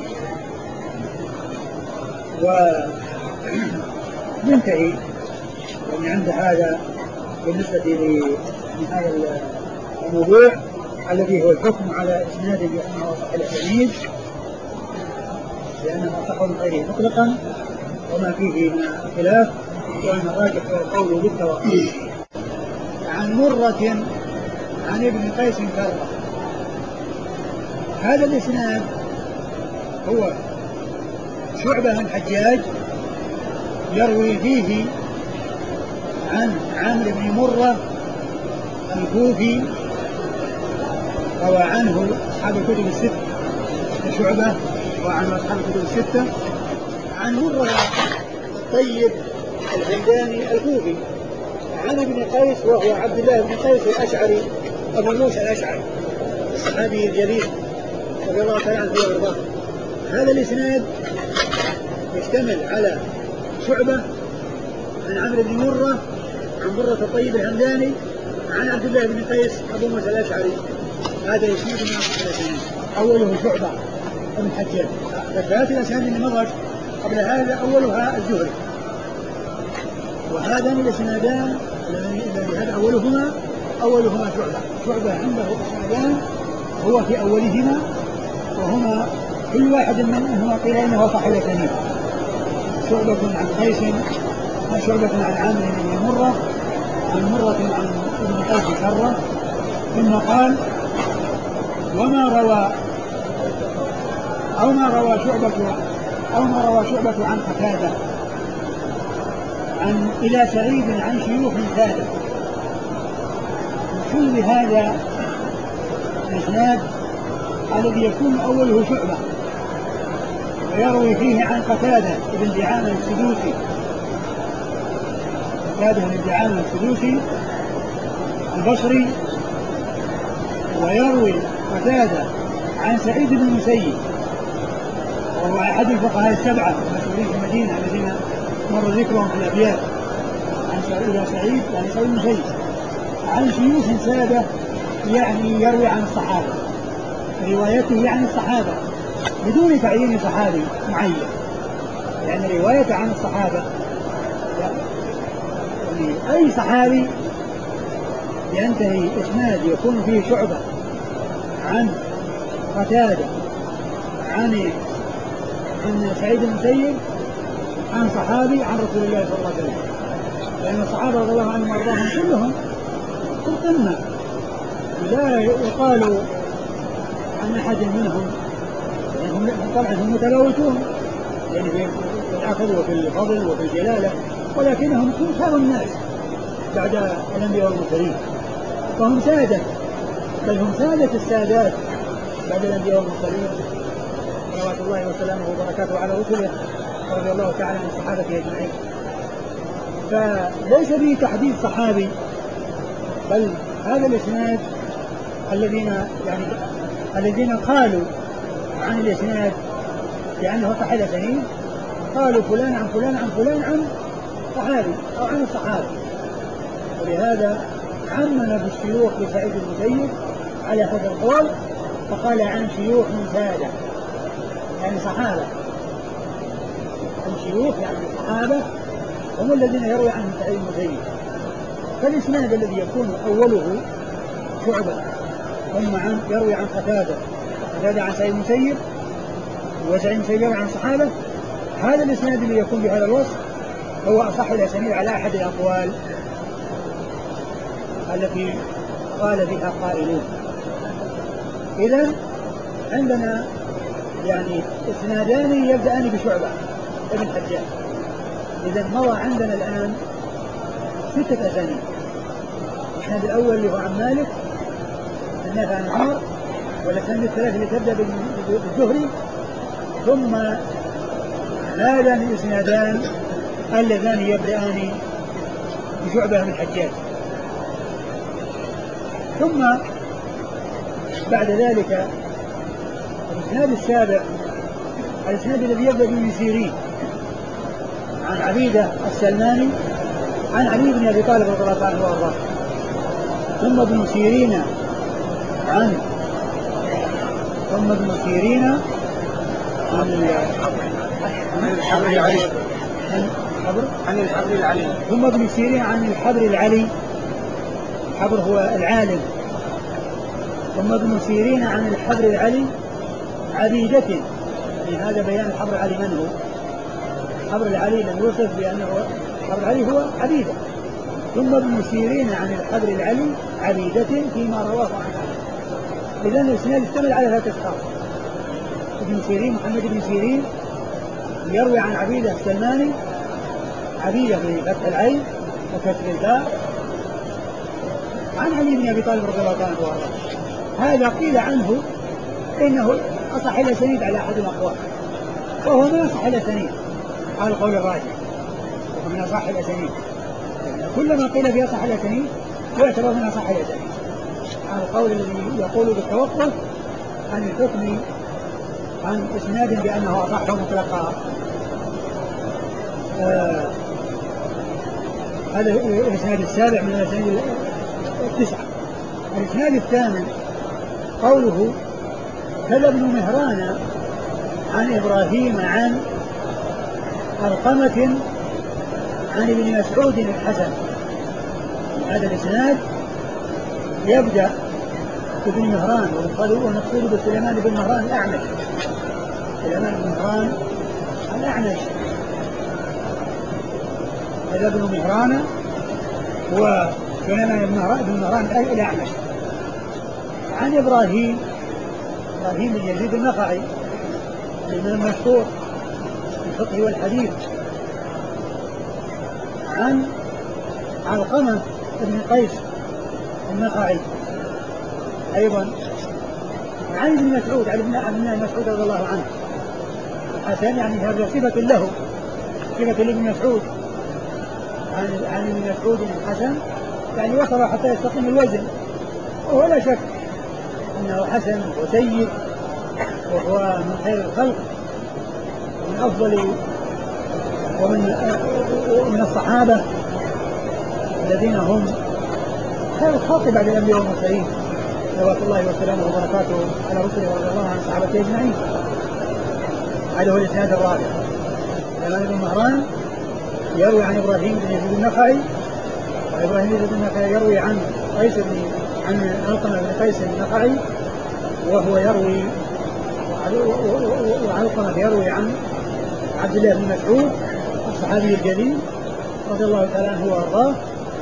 وننتهي يعني عند هذا بالنسبة لهذا الموضوع الذي هو الحكم على إسناد بأنه أصح الأسانيد، لأنه أصح من غيره مطلقا وما فيه من الخلاف، وأن الراجح هو القول بالتوقيف. عن مرة عن ابن قيس كرة. هذا الإسناد هو شعبة عن حجاج يروي فيه عن عامر بن مرة الكوفي، روى عنه أصحاب الكتب الستة، شعبة وعن أصحاب الكتب الستة، عن مرة الطيب الهمداني الكوفي، عن ابن قيس وهو عبد الله بن قيس الأشعري أبو موسى الأشعري الصحابي الجليل رضي الله تعالى عنه وارضاه. هذا الإسناد يشتمل على شعبة عن عمرو بن مرة عن مرة الطيب الهمداني عن عبد الله بن قيس أبو موسى الأشعري. هذا إسناد من أصح الأسانيد، أوله شعبة بن حجاج. ذكرت الأسانيد اللي مضت قبل هذا أولها الزهري، وهذان الإسنادان الذي هذا أولهما شعبة عنده إسنادان هو في أولهما، وهما كل واحد منهما قيل إنه صح الأسانيد. شعبة عن قيس، شعبة عن عامر بن مرة، عن مرة عن ابن قيس كرة، ثم قال وما روى ما روى شعبة عن قتادة عن إلى سعيد عن شيوخ ثالث. كل هذا الإسناد الذي يكون أوله شعبة ويروي فيه عن قتادة بن دعامة السدوسي، قتادة بن دعامة السدوسي البصري، ويروي قتادة عن سعيد بن المسيب وهو أحد الفقهاء السبعة المشهورين في المدينة الذين مر ذكرهم في الأبيات، عن سعيد يعني سعيد بن المسيب عن شيوخ سادة يعني يروي عن الصحابة، روايته عن الصحابة بدون تعيين صحابي معين، لأن يعني روايته عن الصحابة يعني أي صحابي ينتهي إسناد يكون فيه شعبة عن قتادة عن سعيد بن المسيب عن صحابي عن رسول الله صلى الله عليه وسلم، لأن الصحابة رضي الله عنهم وارضاهم كلهم في القمة، لا يقال عن أحد منهم هم طبعا هم متفاوتون يعني في العقل وفي الفضل وفي الجلالة، ولكنهم خير الناس بعد الأنبياء والمرسلين، فهم سادة، بل هم سادة السادات بعد الأنبياء والمرسلين صلوات الله وسلامه وبركاته على رسله رضي الله تعالى عن الصحابة أجمعين. فليس به تحديد صحابي، بل هذا الإسناد الذين قالوا عن الإسناد لأنه صحيح الأسانيد قالوا فلان عن فلان عن فلان عن صحابي أو عن الصحابة، ولهذا عمم بالشيوخ لسعيد المسيب على هذا القول، فقال عن شيوخ من سادة يعني صحابة، الشيوخ يعني الصحابة هم الذين يروي عنهم سعيد المسيب. فالإسناد الذي يكون أوله شعبة ثم يروي عن قتادة عن سعيد المسيب وسعيد المسيب يروي عن الصحابة، هذا الإسناد اللي يكون بهذا الوصف هو أصح الأسانيد على أحد الأقوال التي قال فيها قائلون. إذن عندنا يعني إسنادان يبدأان بشعبة ابن الحجاج، إذن مضى عندنا الآن 6 أسانيد. الإسناد الأول اللي هو عن مالك النافع عن عمر، والأسانيد الثلاث اللي تبدأ بالزهري، ثم هذان الإسنادان اللذان يبدأان بشعبة بن الحجاج. ثم بعد ذلك الإسناد السابع الإسناد الذي يبدأ بن سيرين عن عبيدة السلماني عن علي بن أبي طالب رضي الله عنه وارضاه، ثم ابن سيرين عن الحبر العلي ثم ابن سيرين عن الحبر العلي، الحبر هو العالم، ثم ابن سيرين عن الحبر العلي عبيدة، يعني هذا بيان الحبر العلي من هو. الحبر العلي لم يوصف بأنه الحبر العلي هو عبيدة، ثم ابن سيرين عن الحبر العلي عبيدة فيما رواه عنه. إذن الإسناد اشتمل على 3 أشخاص، ابن سيرين محمد بن سيرين يروي عن عبيدة السلماني، عبيدة بفتح العين وكسر الباء، عن علي بن أبي طالب رضي الله عنه وارضاه. هذا قيل عنه إنه أصح الأسانيد على أحد الأقوال، وهو من أصح الأسانيد على القول الراجح، وهو من أصح الأسانيد، كل ما قيل في أصح الأسانيد يعتبر من أصح الأسانيد، على القول الذي يقول بالتوقف عن الحكم عن إسناد بأنه أصح مطلقا. هذا الإسناد السابع من الأسانيد 9. الإسناد الثامن قوله كذا ابن مهران عن إبراهيم عن علقمة عن ابن مسعود الحسن. هذا الإسناد يبدأ ابن مهران، ونقصد بسليمان بن مهران الأعمش، سليمان بن مهران الأعمش، هذا ابن مهران وسليمان بن مهران الأعمش عن إبراهيم بن يزيد النخعي الإمام المشهور في الفقه والحديث، عن علقمة بن قيس النخعي أيضا عن ابن مسعود عن ابن مسعود رضي الله عنه. الحسن يعني هذا صفة له، صفة لابن مسعود عن ابن مسعود الحسن، يعني وصل حتى يستقيم الوزن، وهو لا شك أنه حسن وسيد، وهو من خير الخلق ومن أفضل ومن الصحابة الذين هم خير الخلق بعد الأنبياء والمرسلين، صلوات الله وسلامه وبركاته على رسله رضي الله عن صحابته أجمعين. هذا هو الإسناد الرابع. سليمان بن مهران يروي عن إبراهيم بن يزيد النخعي، وإبراهيم بن يزيد النخعي يروي عن علقمة بن قيس النخعي، وهو يروي وعلقمة يروي عن عبد الله بن مسعود الصحابي الجليل رضي الله تعالى عنه وارضاه.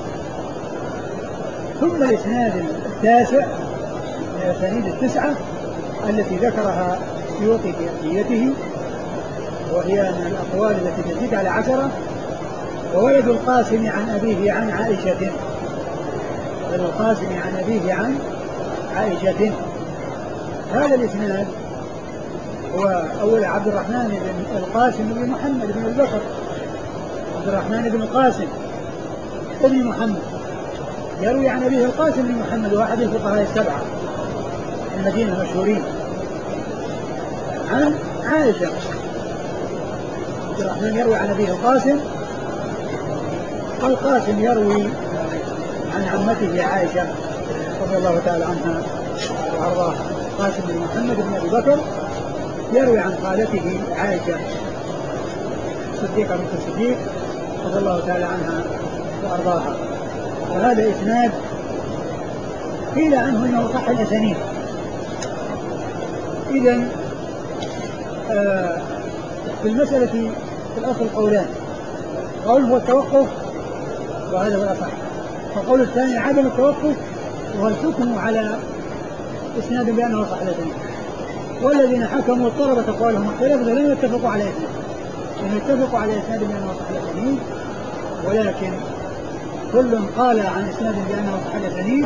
ثم الإسناد التاسع من الأسانيد التسعة التي ذكرها السيوطي في ألفيته، وهي من الأقوال التي تزيد على 10. وولد القاسم عن أبيه عن عائشة، ولد القاسم عن أبيه عن عائشة. هذا الإسناد هو أول عبد الرحمن بن القاسم بن محمد بن البكر، عبد الرحمن بن القاسم ابن محمد يروي عن أبيه القاسم بن محمد، واحد الفقهاء السبعة المدينة المشهورين، عن عائشة. عبد الرحمن يروي عن أبيه القاسم، والقاسم يروي عن عمته عائشة رضي الله تعالى عنها وأرضاها. القاسم بن محمد بن أبي بكر يروي عن خالته عائشة الصديقة بنت الصديق رضي الله تعالى عنها وأرضاها. وهذا إسناد قيل عنه أنه صح الأسانيد. إذن في المسألة في الأصل قولان، قول هو التوقف وهذا هو الأصح، والقول الثاني عدم التوقف وهو الحكم على إسناد بأنه صح الأسانيد. والذين حكموا الطلبة أقوالهم اختلفوا لم يتفقوا على إسناد، لم يتفقوا على إسناد بأنه صح الأسانيد، ولكن كل قال عن إسناد بأنه صح الأسانيد.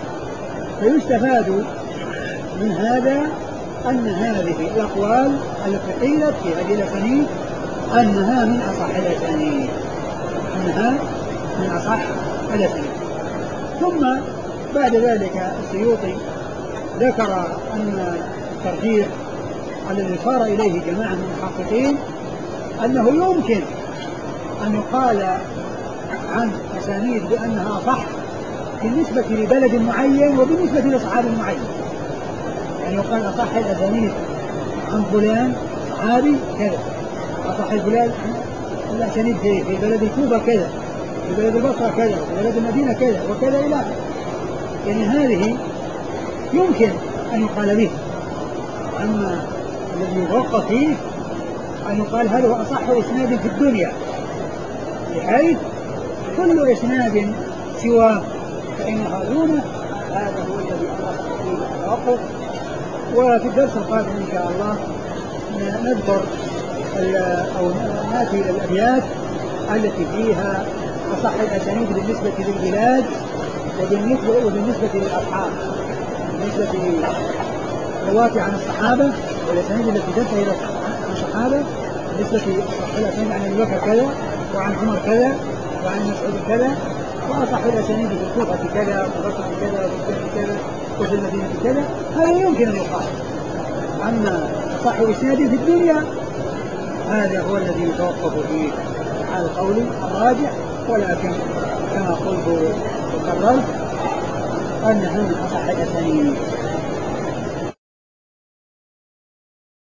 فيستفاد من هذا أن هذه الأقوال التي قيلت في هذه الأسانيد أنها من أصح الأسانيد، أنها من أصح الأسانيد. ثم بعد ذلك السيوطي ذكر أن الترجيح الذي صار إليه جماعة من المحققين أنه يمكن أن يقال عن أسانيد بأنها صح بالنسبة لبلد معين وبالنسبة لصحابي معين. يعني يقال أصح الأسانيد عن فلان صحابي كذا، أصح الأسانيد في بلد الكوفة كذا، في بلد البصرة كذا، في بلد المدينة كذا وكذا إلى آخره. يعني هذه يمكن أن يقال به. أما الذي يتوقف فيه أن يقال هذا هو أصح إسناد في الدنيا، بحيث كل إسناد سواه فإنها دونه، هذا هو الذي أصح فيه التوقف. وفي الدرس القادم إن شاء الله نذكر أو نأتي إلى الأبيات التي فيها أصح الأسانيد بالنسبة للبلاد وبالنسبة للأصحاب، بالنسبة للرواة عن الصحابة والأسانيد التي تنتهي إلى الصحابة، بالنسبة للأسانيد عن أبي بكر كذا وعن عمر كذا وعن مسعود كذا، وأصح الأسانيد في الكوفة كذا وفي البصرة كذا وفي الشام كذا وفي المدينة كذا. هذا يمكن أن يقال. أما أصح إسناد في الدنيا هذا هو الذي يتوقف فيه على القول الراجح، ولكن كما قلت وقررت أنها من أصح الأسانيد.